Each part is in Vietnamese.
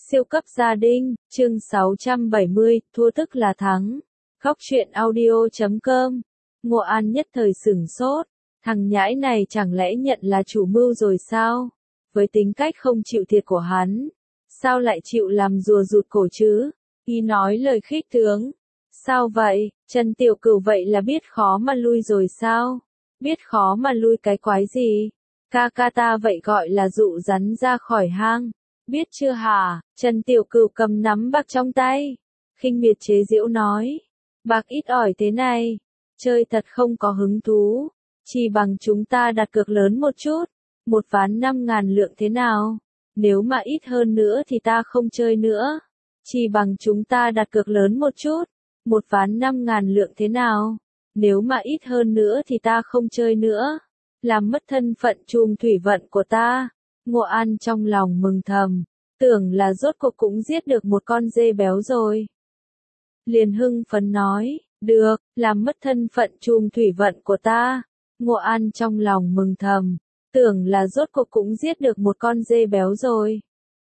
Siêu cấp gia đình, chương 670, thua tức là thắng. Góc truyện audio.com. Ngô An nhất thời sửng sốt, thằng nhãi này chẳng lẽ nhận là chủ mưu rồi sao? Với tính cách không chịu thiệt của hắn, sao lại chịu làm rùa rụt cổ chứ? Y nói lời khích tướng. Sao vậy, Trần Tiểu Cửu vậy là biết khó mà lui rồi sao? Biết khó mà lui cái quái gì? Ca ca ta vậy gọi là dụ rắn ra khỏi hang. Biết chưa hả? Trần Tiểu Cửu cầm nắm bạc trong tay, khinh miệt chế giễu nói. Bạc ít ỏi thế này, chơi thật không có hứng thú. Chỉ bằng chúng ta đặt cược lớn một chút, một ván 5.000 lượng thế nào? Nếu mà ít hơn nữa thì ta không chơi nữa. Chỉ bằng chúng ta đặt cược lớn một chút, một ván 5.000 lượng thế nào? Nếu mà ít hơn nữa thì ta không chơi nữa. Làm mất thân phận trùm thủy vận của ta. Ngô An trong lòng mừng thầm, tưởng là rốt cuộc cũng giết được một con dê béo rồi. Liền hưng phấn nói, được, làm mất thân phận trùm thủy vận của ta. Ngô An trong lòng mừng thầm, tưởng là rốt cuộc cũng giết được một con dê béo rồi.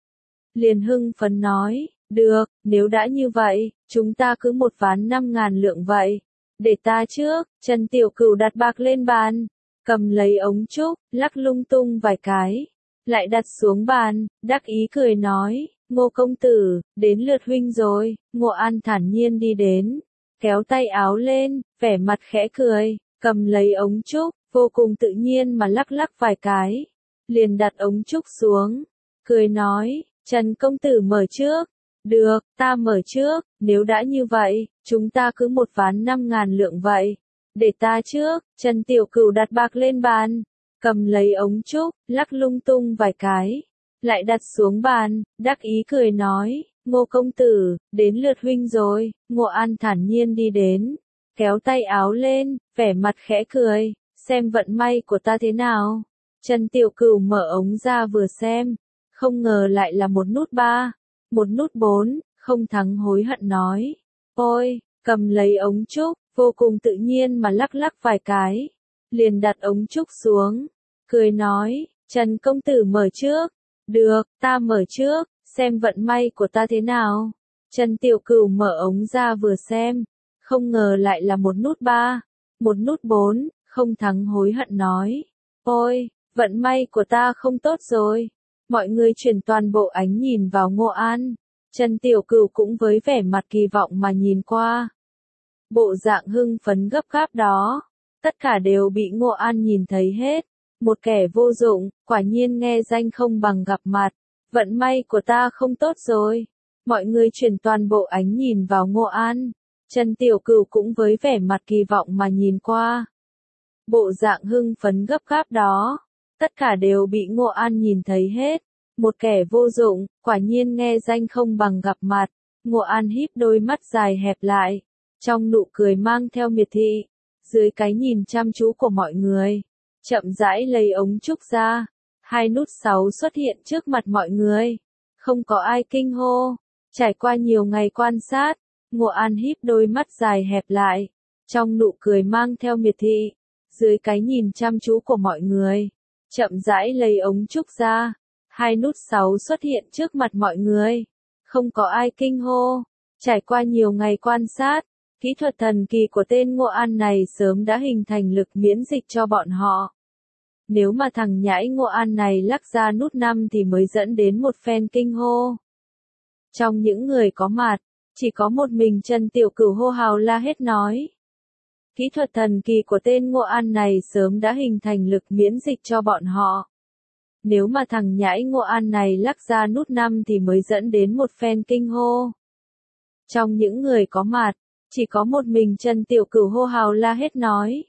Liền hưng phấn nói, được, nếu đã như vậy, chúng ta cứ một ván 5.000 lượng vậy. Để ta trước. Trần Tiểu Cửu đặt bạc lên bàn, cầm lấy ống trúc, lắc lung tung vài cái, lại đặt xuống bàn, đắc ý cười nói, Ngô công tử, đến lượt huynh rồi. Ngô An thản nhiên đi đến, kéo tay áo lên, vẻ mặt khẽ cười, cầm lấy ống trúc, vô cùng tự nhiên mà lắc lắc vài cái, liền đặt ống trúc xuống, cười nói, Trần công tử mở trước. Được, ta mở trước, nếu đã như vậy, chúng ta cứ một ván 5.000 lượng vậy. Để ta trước. Trần Tiểu Cửu đặt bạc lên bàn, cầm lấy ống trúc, lắc lung tung vài cái, lại đặt xuống bàn, đắc ý cười nói, Ngô công tử, đến lượt huynh rồi. Ngô An thản nhiên đi đến, kéo tay áo lên, vẻ mặt khẽ cười, xem vận may của ta thế nào. Trần Tiểu Cửu mở ống ra vừa xem, không ngờ lại là một nút 3, một nút 4, không thắng hối hận nói, ôi, cầm lấy ống trúc, vô cùng tự nhiên mà lắc lắc vài cái, liền đặt ống trúc xuống, cười nói, Trần công tử mở trước. Được, ta mở trước, xem vận may của ta thế nào. Trần Tiểu Cửu mở ống ra vừa xem, không ngờ lại là một nút 3, một nút 4, không thắng hối hận nói, ôi, vận may của ta không tốt rồi. Mọi người chuyển toàn bộ ánh nhìn vào Ngô An. Trần Tiểu Cửu cũng với vẻ mặt kỳ vọng mà nhìn qua. Bộ dạng hưng phấn gấp gáp đó, tất cả đều bị Ngô An nhìn thấy hết. Một kẻ vô dụng, quả nhiên nghe danh không bằng gặp mặt. Vận may của ta không tốt rồi. Mọi người chuyển toàn bộ ánh nhìn vào Ngô An. Trần Tiểu Cửu cũng với vẻ mặt kỳ vọng mà nhìn qua. Bộ dạng hưng phấn gấp gáp đó, tất cả đều bị Ngô An nhìn thấy hết. Một kẻ vô dụng, quả nhiên nghe danh không bằng gặp mặt. Ngô An híp đôi mắt dài hẹp lại, trong nụ cười mang theo miệt thị, dưới cái nhìn chăm chú của mọi người, chậm rãi lấy ống trúc ra, 2 nút 6 xuất hiện trước mặt mọi người. Không có ai kinh hô. Trải qua nhiều ngày quan sát, Ngô An híp đôi mắt dài hẹp lại, trong nụ cười mang theo miệt thị, dưới cái nhìn chăm chú của mọi người, chậm rãi lấy ống trúc ra, 2 nút 6 xuất hiện trước mặt mọi người. Không có ai kinh hô. Trải qua nhiều ngày quan sát, kỹ thuật thần kỳ của tên Ngô An này sớm đã hình thành lực miễn dịch cho bọn họ. Nếu mà thằng nhãi Ngô An này lắc ra nút 5 thì mới dẫn đến một phen kinh hô. Trong những người có mặt, chỉ có một mình Trần Tiểu Cửu hô hào la hết nói. Kỹ thuật thần kỳ của tên Ngô An này sớm đã hình thành lực miễn dịch cho bọn họ. Nếu mà thằng nhãi Ngô An này lắc ra nút 5 thì mới dẫn đến một phen kinh hô. Trong những người có mặt, chỉ có một mình Trần Tiểu Cửu hô hào la hết nói.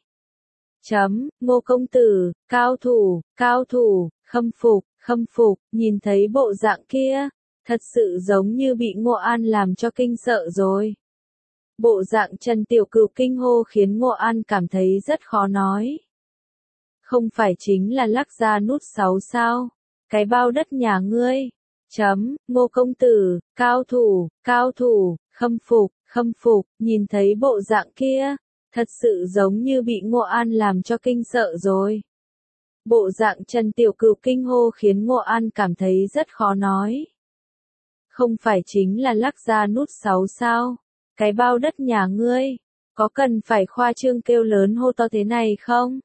Ngô công tử, cao thủ, khâm phục, nhìn thấy bộ dạng kia, thật sự giống như bị Ngô An làm cho kinh sợ rồi. Bộ dạng Trần Tiểu Cửu kinh hô khiến Ngô An cảm thấy rất khó nói. Không phải chính là lắc ra nút 6 sao? Cái bao đất nhà ngươi. Ngô công tử, cao thủ, khâm phục, nhìn thấy bộ dạng kia, thật sự giống như bị Ngô An làm cho kinh sợ rồi. Bộ dạng Trần Tiểu Cửu kinh hô khiến Ngô An cảm thấy rất khó nói. Không phải chính là lắc ra nút 6 sao? Cái bao đất nhà ngươi, có cần phải khoa trương kêu lớn hô to thế này không?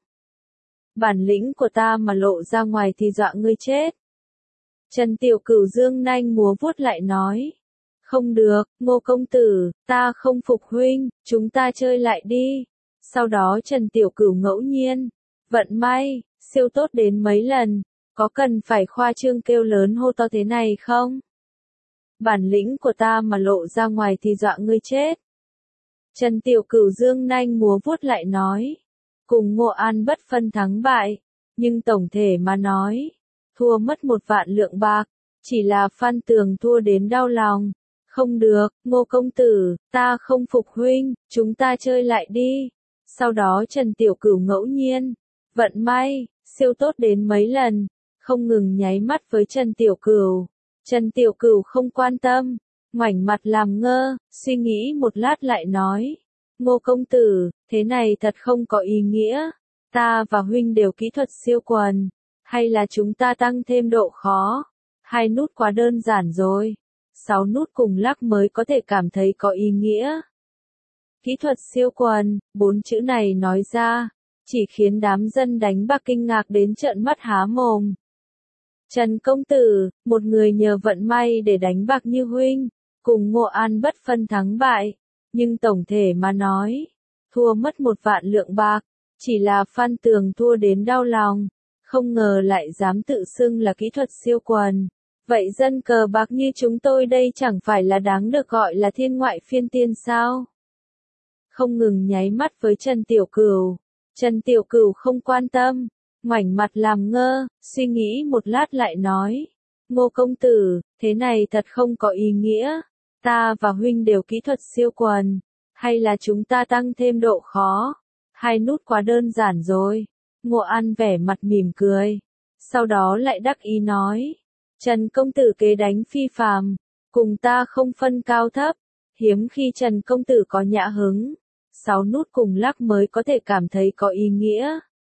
Bản lĩnh của ta mà lộ ra ngoài thì dọa ngươi chết. Trần Tiểu Cửu dương nanh múa vuốt lại nói. Không được, Ngô công tử, ta không phục huynh, chúng ta chơi lại đi. Sau đó Trần Tiểu Cửu ngẫu nhiên, vận may, siêu tốt đến mấy lần, có cần phải khoa trương kêu lớn hô to thế này không? Bản lĩnh của ta mà lộ ra ngoài thì dọa ngươi chết. Trần Tiểu Cửu dương nanh múa vuốt lại nói. Cùng Ngô An bất phân thắng bại, nhưng tổng thể mà nói, thua mất 1 vạn lượng bạc, chỉ là Phan Tường thua đến đau lòng. Không được, Ngô công tử, ta không phục huynh, chúng ta chơi lại đi. Sau đó Trần Tiểu Cửu ngẫu nhiên, vận may, siêu tốt đến mấy lần, không ngừng nháy mắt với Trần Tiểu Cửu. Trần Tiểu Cửu không quan tâm, ngoảnh mặt làm ngơ, suy nghĩ một lát lại nói. Ngô công tử, thế này thật không có ý nghĩa. Ta và huynh đều kỹ thuật siêu quần. Hay là chúng ta tăng thêm độ khó? 2 nút quá đơn giản rồi. 6 nút cùng lắc mới có thể cảm thấy có ý nghĩa. Kỹ thuật siêu quần, 4 chữ này nói ra, chỉ khiến đám dân đánh bạc kinh ngạc đến trợn mắt há mồm. Trần công tử, một người nhờ vận may để đánh bạc như huynh, cùng Ngô An bất phân thắng bại, nhưng tổng thể mà nói, thua mất 1 vạn lượng bạc, chỉ là Phan Tường thua đến đau lòng, không ngờ lại dám tự xưng là kỹ thuật siêu quần. Vậy dân cờ bạc như chúng tôi đây chẳng phải là đáng được gọi là thiên ngoại phiên tiên sao? Không ngừng nháy mắt với Trần Tiểu Cửu. Trần Tiểu Cửu không quan tâm, ngoảnh mặt làm ngơ, suy nghĩ một lát lại nói. Ngô công tử, thế này thật không có ý nghĩa. Ta và huynh đều kỹ thuật siêu quần. Hay là chúng ta tăng thêm độ khó? 2 nút quá đơn giản rồi. Ngô An vẻ mặt mỉm cười. Sau đó lại đắc ý nói. Trần công tử kế đánh phi phàm, cùng ta không phân cao thấp. Hiếm khi Trần công tử có nhã hứng. 6 nút cùng lắc mới có thể cảm thấy có ý nghĩa.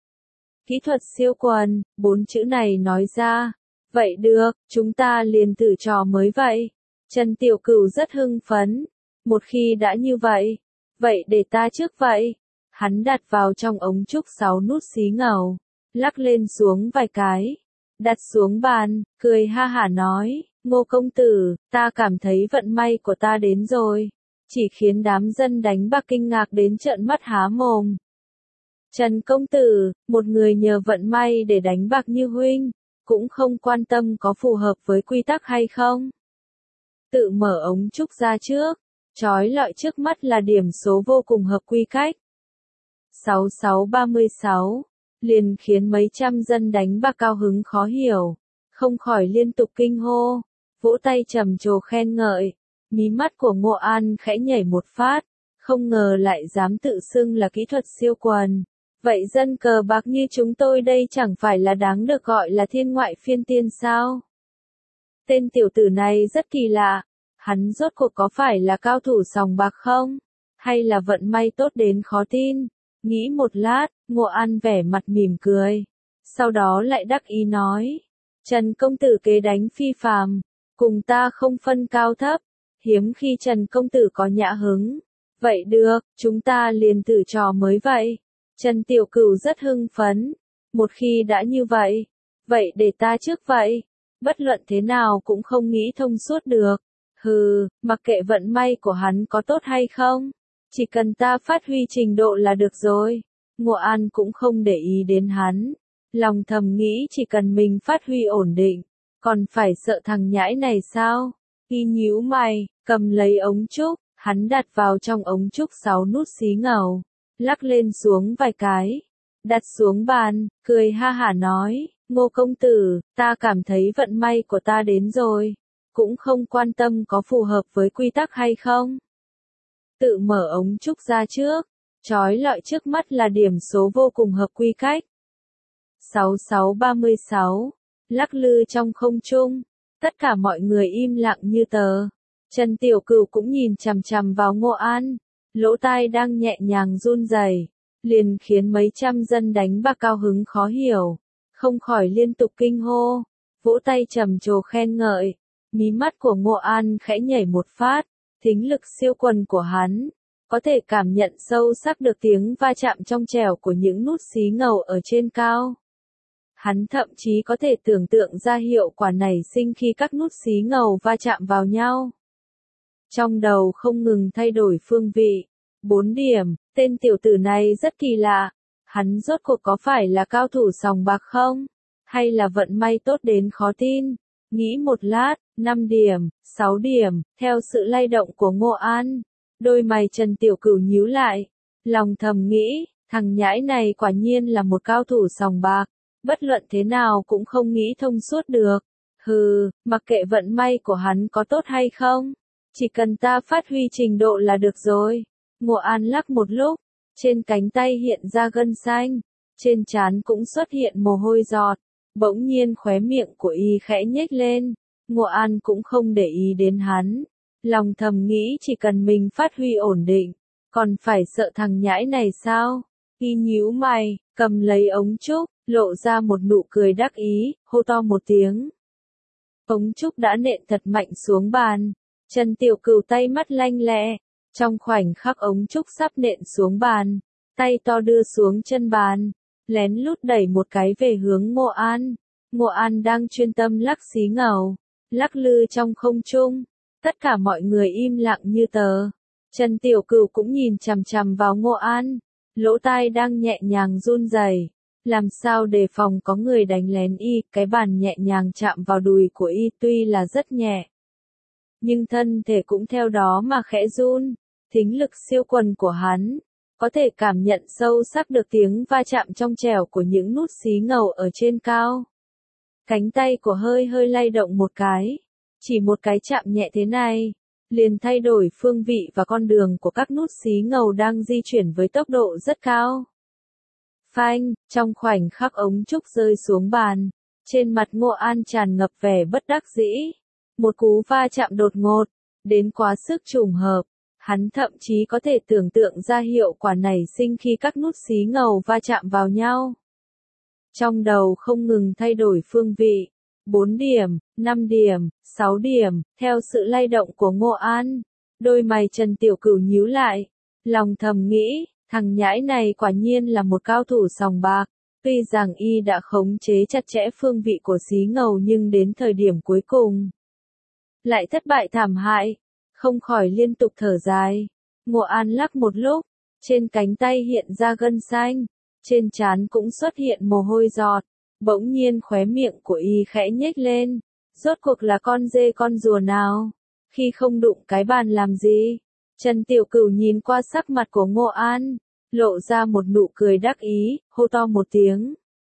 Kỹ thuật siêu quần, 4 chữ này nói ra. Vậy được, chúng ta liền thử trò mới vậy. Trần Tiểu Cửu rất hưng phấn. Một khi đã như vậy, vậy để ta trước vậy. Hắn đặt vào trong ống trúc 6 nút xí ngầu, lắc lên xuống vài cái, đặt xuống bàn, cười ha hả nói, Ngô công tử, ta cảm thấy vận may của ta đến rồi. Chỉ khiến đám dân đánh bạc kinh ngạc đến trợn mắt há mồm. Trần công tử, một người nhờ vận may để đánh bạc như huynh, cũng không quan tâm có phù hợp với quy tắc hay không. Tự mở ống trúc ra trước, chói lọi trước mắt là điểm số vô cùng hợp quy cách. 6636, liền khiến mấy trăm dân đánh bạc cao hứng khó hiểu, không khỏi liên tục kinh hô, vỗ tay trầm trồ khen ngợi, mí mắt của Ngô An khẽ nhảy một phát, không ngờ lại dám tự xưng là kỹ thuật siêu quần. Vậy dân cờ bạc như chúng tôi đây chẳng phải là đáng được gọi là thiên ngoại phiên tiên sao? Tên tiểu tử này rất kỳ lạ, hắn rốt cuộc có phải là cao thủ sòng bạc không? Hay là vận may tốt đến khó tin? Nghĩ một lát, Ngô An vẻ mặt mỉm cười. Sau đó lại đắc ý nói. Trần công tử kế đánh phi phàm, cùng ta không phân cao thấp. Hiếm khi Trần công tử có nhã hứng. Vậy được, chúng ta liền thử trò mới vậy. Trần Tiểu Cửu rất hưng phấn. Một khi đã như vậy, vậy để ta trước vậy. Bất luận thế nào cũng không nghĩ thông suốt được. Hừ, mặc kệ vận may của hắn có tốt hay không. Chỉ cần ta phát huy trình độ là được rồi. Ngô An cũng không để ý đến hắn. Lòng thầm nghĩ chỉ cần mình phát huy ổn định. Còn phải sợ thằng nhãi này sao? Y nhíu mày, cầm lấy ống trúc. Hắn đặt vào trong ống trúc 6 nút xí ngầu. Lắc lên xuống vài cái. Đặt xuống bàn, cười ha hả nói. Ngô công tử, ta cảm thấy vận may của ta đến rồi. Cũng không quan tâm có phù hợp với quy tắc hay không. Tự mở ống trúc ra trước, chói lọi trước mắt là điểm số vô cùng hợp quy cách. 6636, lắc lư trong không trung, tất cả mọi người im lặng như tờ. Trần Tiểu Cửu cũng nhìn chằm chằm vào Ngô An, lỗ tai đang nhẹ nhàng run rẩy, liền khiến mấy trăm dân đánh bạc cao hứng khó hiểu, không khỏi liên tục kinh hô, vỗ tay trầm trồ khen ngợi, Mí mắt của Ngô An khẽ nhảy một phát, thính lực siêu quần của hắn, có thể cảm nhận sâu sắc được tiếng va chạm trong trẻo của những nút xí ngầu ở trên cao. Hắn thậm chí có thể tưởng tượng ra hiệu quả nảy sinh khi các nút xí ngầu va chạm vào nhau. Trong đầu không ngừng thay đổi phương vị. 4 điểm, tên tiểu tử này rất kỳ lạ. Hắn rốt cuộc có phải là cao thủ sòng bạc không? Hay là vận may tốt đến khó tin? Nghĩ một lát, 5 điểm, 6 điểm, theo sự lay động của Ngô An. Đôi mày Trần Tiểu Cửu nhíu lại. Lòng thầm nghĩ, thằng nhãi này quả nhiên là một cao thủ sòng bạc. Bất luận thế nào cũng không nghĩ thông suốt được. Hừ, mặc kệ vận may của hắn có tốt hay không. Chỉ cần ta phát huy trình độ là được rồi. Ngô An lắc một lúc, trên cánh tay hiện ra gân xanh, trên trán cũng xuất hiện mồ hôi giọt, bỗng nhiên khóe miệng của y khẽ nhếch lên. Ngô An cũng không để ý đến hắn, lòng thầm nghĩ chỉ cần mình phát huy ổn định, còn phải sợ thằng nhãi này sao? Y nhíu mày, cầm lấy ống trúc, lộ ra một nụ cười đắc ý, hô to một tiếng. Ống trúc đã nện thật mạnh xuống bàn. Trần Tiểu Cửu tay mắt lanh lẹ, trong khoảnh khắc ống trúc sắp nện xuống bàn, tay to đưa xuống chân bàn, lén lút đẩy một cái về hướng Ngô An. Ngô An đang chuyên tâm lắc xí ngầu, lắc lư trong không trung, tất cả mọi người im lặng như tờ. Trần Tiểu Cửu cũng nhìn chằm chằm vào Ngô An, lỗ tai đang nhẹ nhàng run rẩy, làm sao để phòng có người đánh lén y. Cái bàn nhẹ nhàng chạm vào đùi của y tuy là rất nhẹ, nhưng thân thể cũng theo đó mà khẽ run. Thính lực siêu quần của hắn, có thể cảm nhận sâu sắc được tiếng va chạm trong trẻo của những nút xí ngầu ở trên cao. Cánh tay của hơi hơi lay động một cái, chỉ một cái chạm nhẹ thế này, liền thay đổi phương vị và con đường của các nút xí ngầu đang di chuyển với tốc độ rất cao. Phanh, trong khoảnh khắc ống trúc rơi xuống bàn, trên mặt Ngô An tràn ngập vẻ bất đắc dĩ. Một cú va chạm đột ngột, đến quá sức trùng hợp, hắn thậm chí có thể tưởng tượng ra hiệu quả nảy sinh khi các nút xí ngầu va chạm vào nhau. Trong đầu không ngừng thay đổi phương vị. 4 điểm, 5 điểm, 6 điểm, theo sự lay động của Ngô An. Đôi mày Trần Tiểu Cửu nhíu lại, lòng thầm nghĩ, thằng nhãi này quả nhiên là một cao thủ sòng bạc. Tuy rằng y đã khống chế chặt chẽ phương vị của xí ngầu nhưng đến thời điểm cuối cùng lại thất bại thảm hại, không khỏi liên tục thở dài. Ngô An lắc một lúc, trên cánh tay hiện ra gân xanh, trên trán cũng xuất hiện mồ hôi giọt, bỗng nhiên khóe miệng của y khẽ nhếch lên. Rốt cuộc là con dê con rùa nào? Khi không đụng cái bàn làm gì? Trần Tiểu Cửu nhìn qua sắc mặt của Ngô An, lộ ra một nụ cười đắc ý, hô to một tiếng.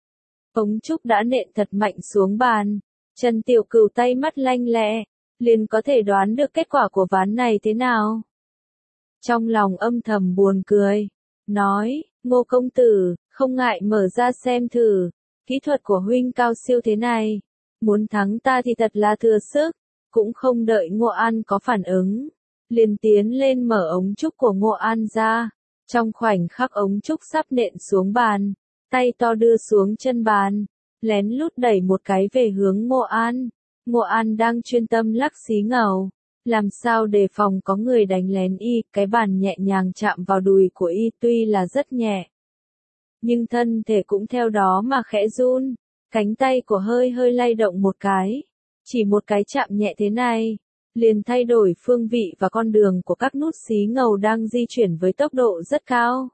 Ống trúc đã nện thật mạnh xuống bàn. Trần Tiểu Cửu tay mắt lanh lẹ, liền có thể đoán được kết quả của ván này thế nào. Trong lòng âm thầm buồn cười, nói, Ngô công tử, không ngại mở ra xem thử, kỹ thuật của huynh cao siêu thế này, muốn thắng ta thì thật là thừa sức. Cũng không đợi Ngô An có phản ứng, liền tiến lên mở ống trúc của Ngô An ra. Trong khoảnh khắc ống trúc sắp nện xuống bàn, tay to đưa xuống chân bàn, lén lút đẩy một cái về hướng Ngô An. Ngô An đang chuyên tâm lắc xí ngầu, làm sao đề phòng có người đánh lén y. Cái bàn nhẹ nhàng chạm vào đùi của y tuy là rất nhẹ, nhưng thân thể cũng theo đó mà khẽ run. Cánh tay của hơi hơi lay động một cái, chỉ một cái chạm nhẹ thế này, liền thay đổi phương vị và con đường của các nút xí ngầu đang di chuyển với tốc độ rất cao.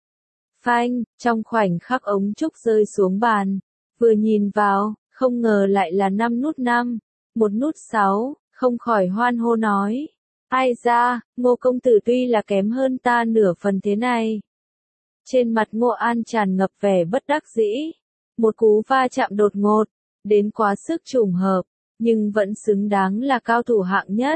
Phanh, trong khoảnh khắc ống trúc rơi xuống bàn, vừa nhìn vào, không ngờ lại là 5 nút 5, một nút 6, không khỏi hoan hô nói. Ai da, Ngô công tử tuy là kém hơn ta nửa phần thế này. Trên mặt Ngô An tràn ngập vẻ bất đắc dĩ. Một cú va chạm đột ngột, đến quá sức trùng hợp, nhưng vẫn xứng đáng là cao thủ hạng nhất.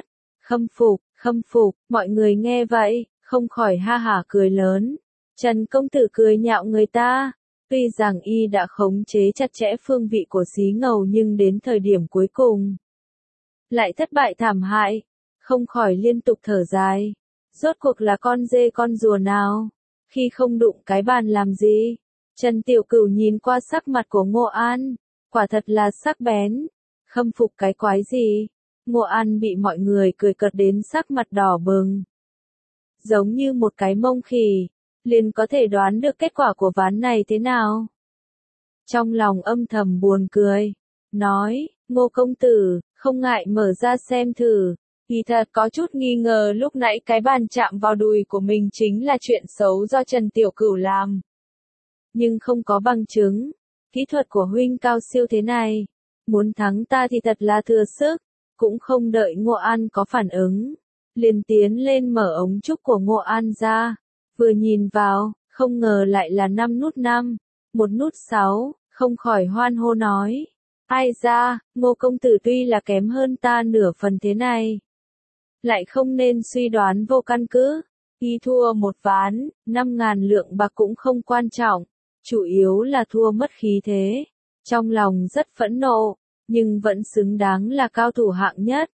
Khâm phục, mọi người nghe vậy, không khỏi ha hả cười lớn. Trần công tử cười nhạo người ta. Tuy rằng y đã khống chế chặt chẽ phương vị của xí ngầu nhưng đến thời điểm cuối cùng lại thất bại thảm hại, không khỏi liên tục thở dài. Rốt cuộc là con dê con rùa nào? Khi không đụng cái bàn làm gì? Trần Tiểu Cửu nhìn qua sắc mặt của Ngô An, quả thật là sắc bén. Khâm phục cái quái gì? Ngô An bị mọi người cười cợt đến sắc mặt đỏ bừng. Giống như một cái mông khỉ, liền có thể đoán được kết quả của ván này thế nào. Trong lòng âm thầm buồn cười, nói, Ngô công tử, không ngại mở ra xem thử. Kỳ thật có chút nghi ngờ lúc nãy cái bàn chạm vào đùi của mình chính là chuyện xấu do Trần Tiểu Cửu làm. Nhưng không có bằng chứng, kỹ thuật của huynh cao siêu thế này, muốn thắng ta thì thật là thừa sức, cũng không đợi Ngô An có phản ứng. Liền tiến lên mở ống trúc của Ngô An ra, vừa nhìn vào, không ngờ lại là 5 nút 5, một nút 6, không khỏi hoan hô nói. Ai ra, Ngô công tử tuy là kém hơn ta nửa phần thế này, lại không nên suy đoán vô căn cứ. Y thua một ván, 5.000 lượng bạc cũng không quan trọng, chủ yếu là thua mất khí thế. Trong lòng rất phẫn nộ, nhưng vẫn xứng đáng là cao thủ hạng nhất.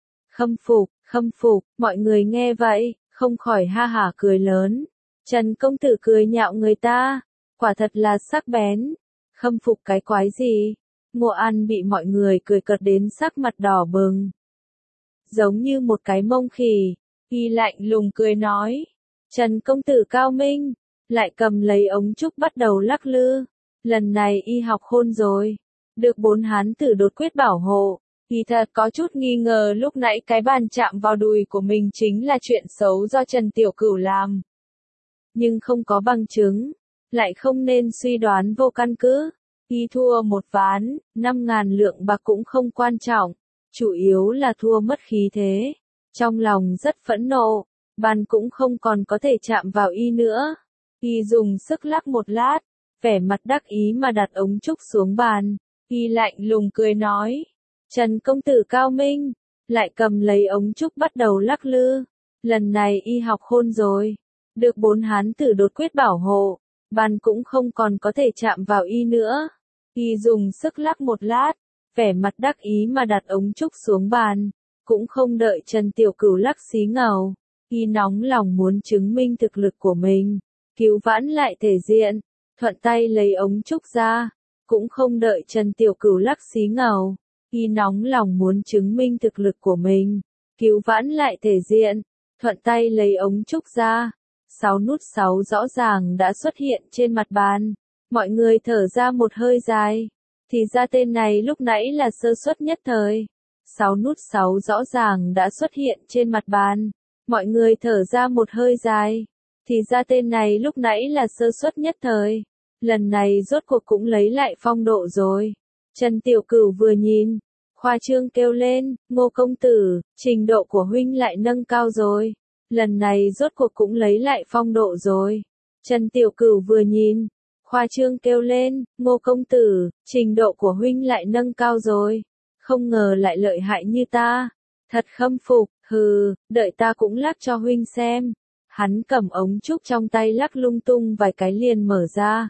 Khâm phục, mọi người nghe vậy, không khỏi ha hả cười lớn. Trần công tử cười nhạo người ta, quả thật là sắc bén. Khâm phục cái quái gì? Ngô An bị mọi người cười cợt đến sắc mặt đỏ bừng. Giống như một cái mông khỉ, y lạnh lùng cười nói. Trần công tử cao minh, lại cầm lấy ống trúc bắt đầu lắc lư. Lần này y học khôn rồi, được 4 hán tử đột quyết bảo hộ. Kỳ thật có chút nghi ngờ lúc nãy cái bàn chạm vào đùi của mình chính là chuyện xấu do Trần Tiểu Cửu làm. Nhưng không có bằng chứng, lại không nên suy đoán vô căn cứ. Y thua một ván, 5.000 lượng bạc cũng không quan trọng, chủ yếu là thua mất khí thế. Trong lòng rất phẫn nộ, bàn cũng không còn có thể chạm vào y nữa. Y dùng sức lắc một lát, vẻ mặt đắc ý mà đặt ống trúc xuống bàn. Y lạnh lùng cười nói. Trần công tử cao minh, lại cầm lấy ống trúc bắt đầu lắc lư. Lần này y học khôn rồi, được 4 hán tử đột quyết bảo hộ, bàn cũng không còn có thể chạm vào y nữa. Y dùng sức lắc một lát, vẻ mặt đắc ý mà đặt ống trúc xuống bàn, cũng không đợi Trần Tiểu Cửu lắc xí ngầu. Y nóng lòng muốn chứng minh thực lực của mình, cứu vãn lại thể diện, thuận tay lấy ống trúc ra, cũng không đợi Trần Tiểu Cửu lắc xí ngầu. Y nóng lòng muốn chứng minh thực lực của mình, cứu vãn lại thể diện, thuận tay lấy ống trúc ra. 6 nút 6 rõ ràng đã xuất hiện trên mặt bàn. Mọi người thở ra một hơi dài. Thì ra tên này lúc nãy là sơ suất nhất thời. 6 nút 6 rõ ràng đã xuất hiện trên mặt bàn. Mọi người thở ra một hơi dài. Thì ra tên này lúc nãy là sơ suất nhất thời. Lần này rốt cuộc cũng lấy lại phong độ rồi. Trần Tiểu Cửu vừa nhìn, khoa trương kêu lên, Ngô công tử, trình độ của huynh lại nâng cao rồi. Lần này rốt cuộc cũng lấy lại phong độ rồi. Trần Tiểu Cửu vừa nhìn, khoa trương kêu lên, Ngô công tử, trình độ của huynh lại nâng cao rồi. Không ngờ lại lợi hại như ta. Thật khâm phục, hừ, đợi ta cũng lắc cho huynh xem. Hắn cầm ống trúc trong tay lắc lung tung vài cái liền mở ra.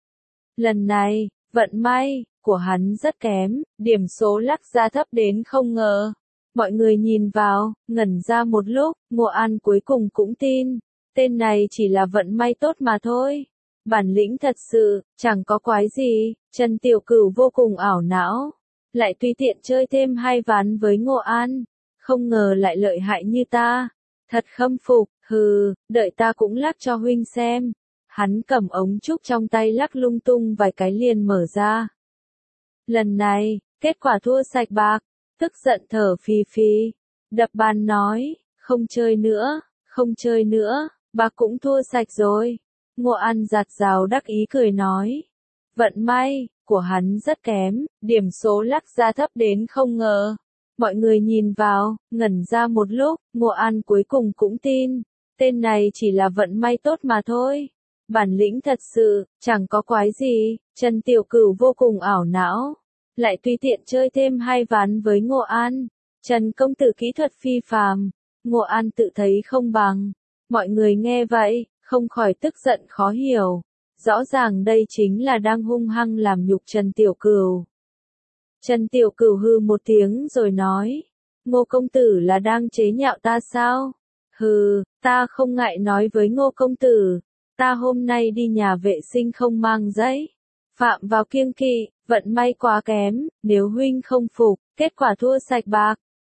Lần này, vận may của hắn rất kém, điểm số lắc ra thấp đến không ngờ. Mọi người nhìn vào, ngẩn ra một lúc, Ngô An cuối cùng cũng tin. Tên này chỉ là vận may tốt mà thôi. Bản lĩnh thật sự, chẳng có quái gì. Trần Tiểu Cửu vô cùng ảo não. Lại tùy tiện chơi thêm 2 ván với Ngô An. Không ngờ lại lợi hại như ta. Thật khâm phục, hừ, đợi ta cũng lắc cho huynh xem. Hắn cầm ống trúc trong tay lắc lung tung vài cái liền mở ra. Lần này, kết quả thua sạch bạc. Tức giận thở phì phì, đập bàn nói, không chơi nữa, bạc cũng thua sạch rồi. Ngô An giạt rào đắc ý cười nói, vận may của hắn rất kém, điểm số lắc ra thấp đến không ngờ. Mọi người nhìn vào, ngẩn ra một lúc, Ngô An cuối cùng cũng tin, tên này chỉ là vận may tốt mà thôi. Bản lĩnh thật sự, chẳng có quái gì. Trần Tiểu Cửu vô cùng ảo não. Lại tùy tiện chơi thêm 2 ván với Ngô An. Trần công tử kỹ thuật phi phàm. Ngô An tự thấy không bằng. Mọi người nghe vậy, không khỏi tức giận khó hiểu. Rõ ràng đây chính là đang hung hăng làm nhục Trần Tiểu Cửu. Trần Tiểu Cửu hừ một tiếng rồi nói. Ngô công tử là đang chế nhạo ta sao? Hừ, ta không ngại nói với Ngô công tử. Ta hôm nay đi nhà vệ sinh không mang giấy. Phạm vào kiêng kỵ, vận may quá kém, nếu huynh không phục, kết quả thua sạch bạc.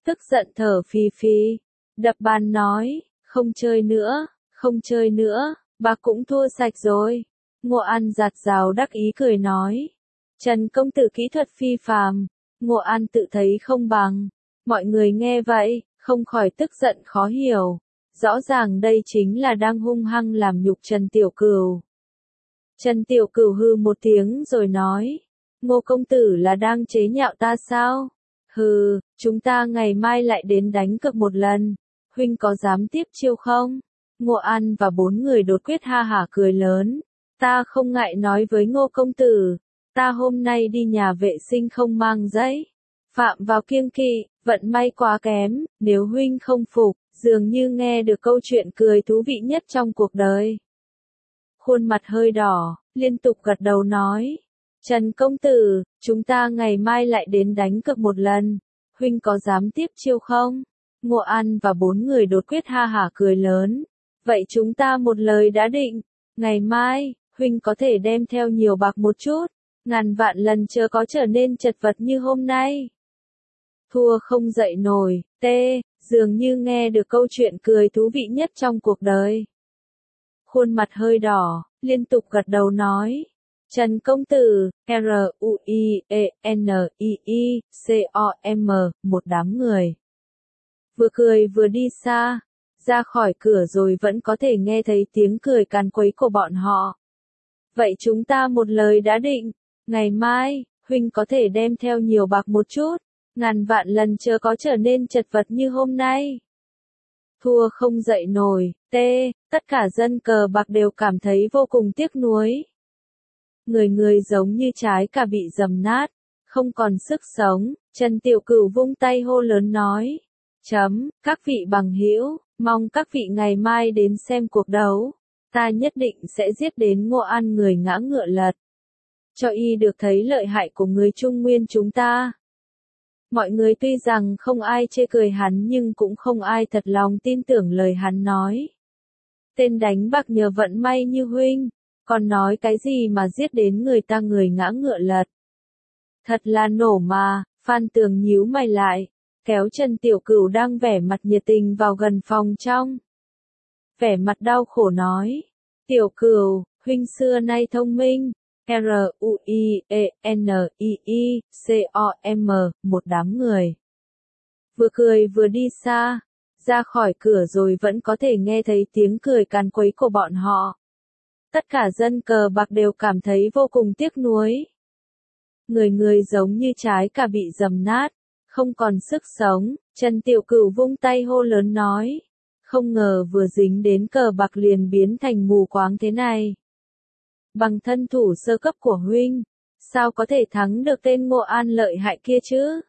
tức giận thở phì phì, đập bàn nói, không chơi nữa, không chơi nữa, bạc cũng thua sạch rồi. Ngộ An giạt rào đắc ý cười nói, Trần công tử kỹ thuật phi phàm, Ngộ An tự thấy không bằng. Mọi người nghe vậy, không khỏi tức giận khó hiểu. Rõ ràng đây chính là đang hung hăng làm nhục Trần Tiểu Cửu. Trần Tiểu Cửu hừ một tiếng rồi nói, Ngô công tử là đang chế nhạo ta sao? Hừ, chúng ta ngày mai lại đến đánh cược một lần, huynh có dám tiếp chiêu không? Ngộ An và 4 người đột quyết ha hả cười lớn, ta không ngại nói với Ngô công tử, ta hôm nay đi nhà vệ sinh không mang giấy, phạm vào kiêng kỵ, vận may quá kém, nếu huynh không phục, dường như nghe được câu chuyện cười thú vị nhất trong cuộc đời. Khuôn mặt hơi đỏ, liên tục gật đầu nói, Trần công tử, chúng ta ngày mai lại đến đánh cược một lần, huynh có dám tiếp chiêu không? Ngộ An và 4 người đột quyết ha hả cười lớn, vậy chúng ta một lời đã định, ngày mai, huynh có thể đem theo nhiều bạc một chút, ngàn vạn lần chớ có trở nên chật vật như hôm nay. Thua không dậy nổi, dường như nghe được câu chuyện cười thú vị nhất trong cuộc đời. Khuôn mặt hơi đỏ, liên tục gật đầu nói, Trần công tử, RUIENIICOM, một đám người. Vừa cười vừa đi xa, ra khỏi cửa rồi vẫn có thể nghe thấy tiếng cười càn quấy của bọn họ. Vậy chúng ta một lời đã định, ngày mai, huynh có thể đem theo nhiều bạc một chút, ngàn vạn lần chớ có trở nên chật vật như hôm nay. Thua không dậy nổi, tất cả dân cờ bạc đều cảm thấy vô cùng tiếc nuối. Người người giống như trái cà bị dầm nát, không còn sức sống, Trần Tiểu Cửu vung tay hô lớn nói, các vị bằng hữu, mong các vị ngày mai đến xem cuộc đấu, ta nhất định sẽ giết đến Ngộ An người ngã ngựa lật, cho y được thấy lợi hại của người Trung Nguyên chúng ta. Mọi người tuy rằng không ai chê cười hắn nhưng cũng không ai thật lòng tin tưởng lời hắn nói. Tên đánh bạc nhờ vận may như huynh, còn nói cái gì mà giết đến người ta người ngã ngựa lật. Thật là nổ mà, Phan Tường nhíu mày lại, kéo Trần Tiểu Cửu đang vẻ mặt nhiệt tình vào gần phòng trong. Vẻ mặt đau khổ nói, Tiểu Cửu, huynh xưa nay thông minh. RUIENIICOM, một đám người. Vừa cười vừa đi xa, ra khỏi cửa rồi vẫn có thể nghe thấy tiếng cười càn quấy của bọn họ. Tất cả dân cờ bạc đều cảm thấy vô cùng tiếc nuối. Người người giống như trái cà bị dầm nát, không còn sức sống, Trần Tiểu Cửu vung tay hô lớn nói, không ngờ vừa dính đến cờ bạc liền biến thành mù quáng thế này. Bằng thân thủ sơ cấp của huynh, sao có thể thắng được tên Ngộ An lợi hại kia chứ?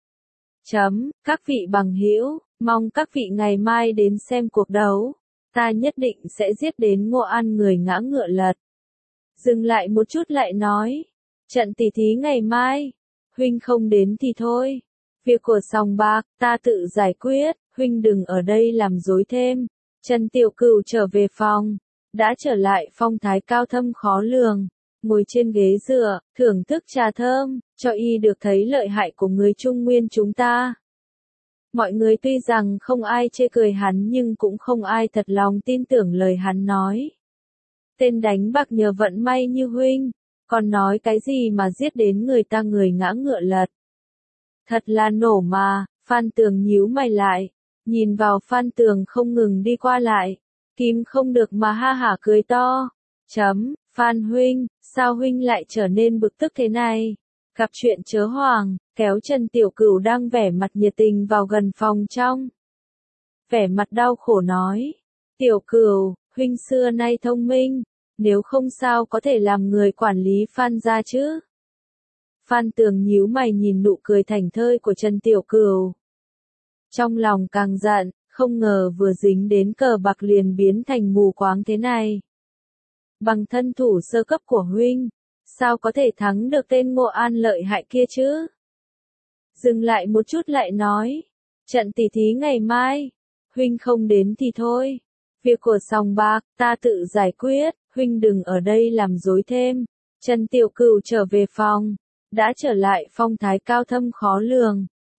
Các vị bằng hữu, mong các vị ngày mai đến xem cuộc đấu, ta nhất định sẽ giết đến Ngộ An người ngã ngựa lật. Dừng lại một chút lại nói, trận tỷ thí ngày mai, huynh không đến thì thôi, việc của sòng bạc, ta tự giải quyết, huynh đừng ở đây làm rối thêm. Trần Tiểu Cửu trở về phòng. Đã trở lại phong thái cao thâm khó lường, ngồi trên ghế dựa, thưởng thức trà thơm, cho y được thấy lợi hại của người Trung Nguyên chúng ta. Mọi người tuy rằng không ai chê cười hắn nhưng cũng không ai thật lòng tin tưởng lời hắn nói. Tên đánh bạc nhờ vận may như huynh, còn nói cái gì mà giết đến người ta người ngã ngựa lật. Thật là nổ mà, Phan Tường nhíu mày lại, nhìn vào Phan Tường không ngừng đi qua lại. Kìm không được mà ha hả cười to. Phan huynh, sao huynh lại trở nên bực tức thế này? Gặp chuyện chớ hoàng, kéo Trần Tiểu Cửu đang vẻ mặt nhiệt tình vào gần phòng trong. Vẻ mặt đau khổ nói, Tiểu Cửu, huynh xưa nay thông minh, nếu không sao có thể làm người quản lý Phan gia chứ? Phan Tường nhíu mày nhìn nụ cười thảnh thơi của Trần Tiểu Cửu. Trong lòng càng giận. Không ngờ vừa dính đến cờ bạc liền biến thành mù quáng thế này. Bằng thân thủ sơ cấp của huynh, sao có thể thắng được tên Ngộ An lợi hại kia chứ? Dừng lại một chút lại nói, trận tỷ thí ngày mai, huynh không đến thì thôi. Việc của sòng bạc, ta tự giải quyết, huynh đừng ở đây làm rối thêm. Trần Tiểu Cửu trở về phòng, đã trở lại phong thái cao thâm khó lường.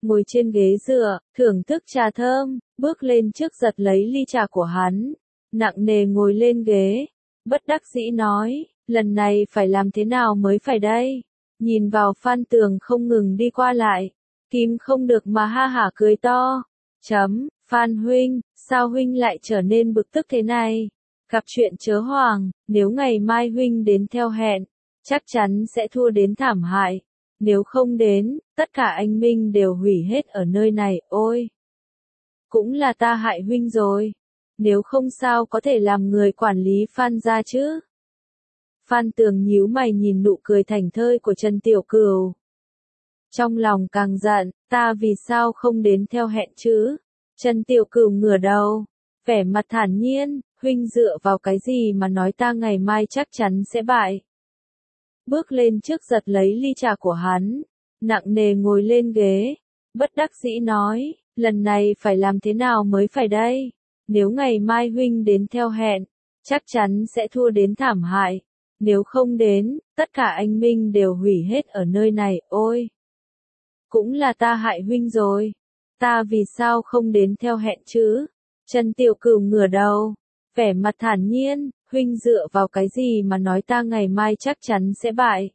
ngồi trên ghế dựa, thưởng thức trà thơm, bước lên trước giật lấy ly trà của hắn, nặng nề ngồi lên ghế, bất đắc dĩ nói, lần này phải làm thế nào mới phải đây? Nhìn vào Phan Tường không ngừng đi qua lại, kìm không được mà ha hả cười to. Phan huynh, sao huynh lại trở nên bực tức thế này? Gặp chuyện chớ hoảng, nếu ngày mai huynh đến theo hẹn, chắc chắn sẽ thua đến thảm hại. Nếu không đến, tất cả anh minh đều hủy hết ở nơi này, ôi! Cũng là ta hại huynh rồi. Nếu không sao có thể làm người quản lý Phan gia chứ? Phan Tường nhíu mày nhìn nụ cười thảnh thơi của Trần Tiểu Cửu. Trong lòng càng giận, ta vì sao không đến theo hẹn chứ? Trần Tiểu Cửu ngửa đầu, vẻ mặt thản nhiên, huynh dựa vào cái gì mà nói ta ngày mai chắc chắn sẽ bại. Bước lên trước giật lấy ly trà của hắn, nặng nề ngồi lên ghế, bất đắc dĩ nói, lần này phải làm thế nào mới phải đây? Nếu ngày mai huynh đến theo hẹn, chắc chắn sẽ thua đến thảm hại. Nếu không đến, tất cả anh minh đều hủy hết ở nơi này, ôi! Cũng là ta hại huynh rồi. Ta vì sao không đến theo hẹn chứ? Trần Tiểu Cửu ngửa đầu, vẻ mặt thản nhiên, huynh dựa vào cái gì mà nói ta ngày mai chắc chắn sẽ bại.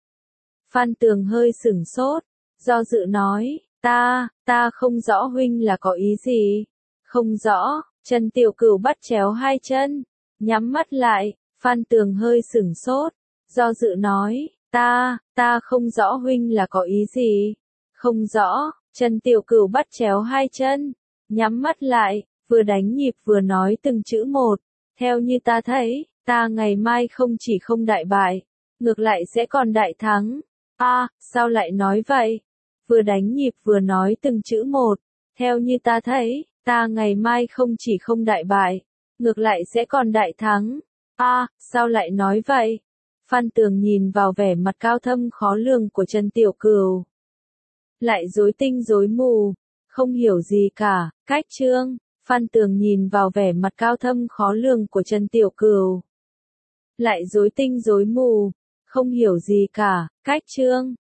Phan Tường hơi sửng sốt, do dự nói, ta không rõ huynh là có ý gì. Không rõ, Trần Tiểu Cửu bắt chéo hai chân, nhắm mắt lại, Phan Tường hơi sửng sốt, do dự nói, ta không rõ huynh là có ý gì. Không rõ, Trần Tiểu Cửu bắt chéo hai chân, nhắm mắt lại, vừa đánh nhịp vừa nói từng chữ một, theo như ta thấy, ta ngày mai không chỉ không đại bại, ngược lại sẽ còn đại thắng. Sao lại nói vậy? Vừa đánh nhịp vừa nói từng chữ một, theo như ta thấy, ta ngày mai không chỉ không đại bại, ngược lại sẽ còn đại thắng. Sao lại nói vậy? Phan Tường nhìn vào vẻ mặt cao thâm khó lường của Trần Tiểu Cửu. Lại rối tinh rối mù, không hiểu gì cả, cách chương. Phan Tường nhìn vào vẻ mặt cao thâm khó lường của Trần Tiểu Cửu. Lại rối tinh rối mù, không hiểu gì cả, cách chương.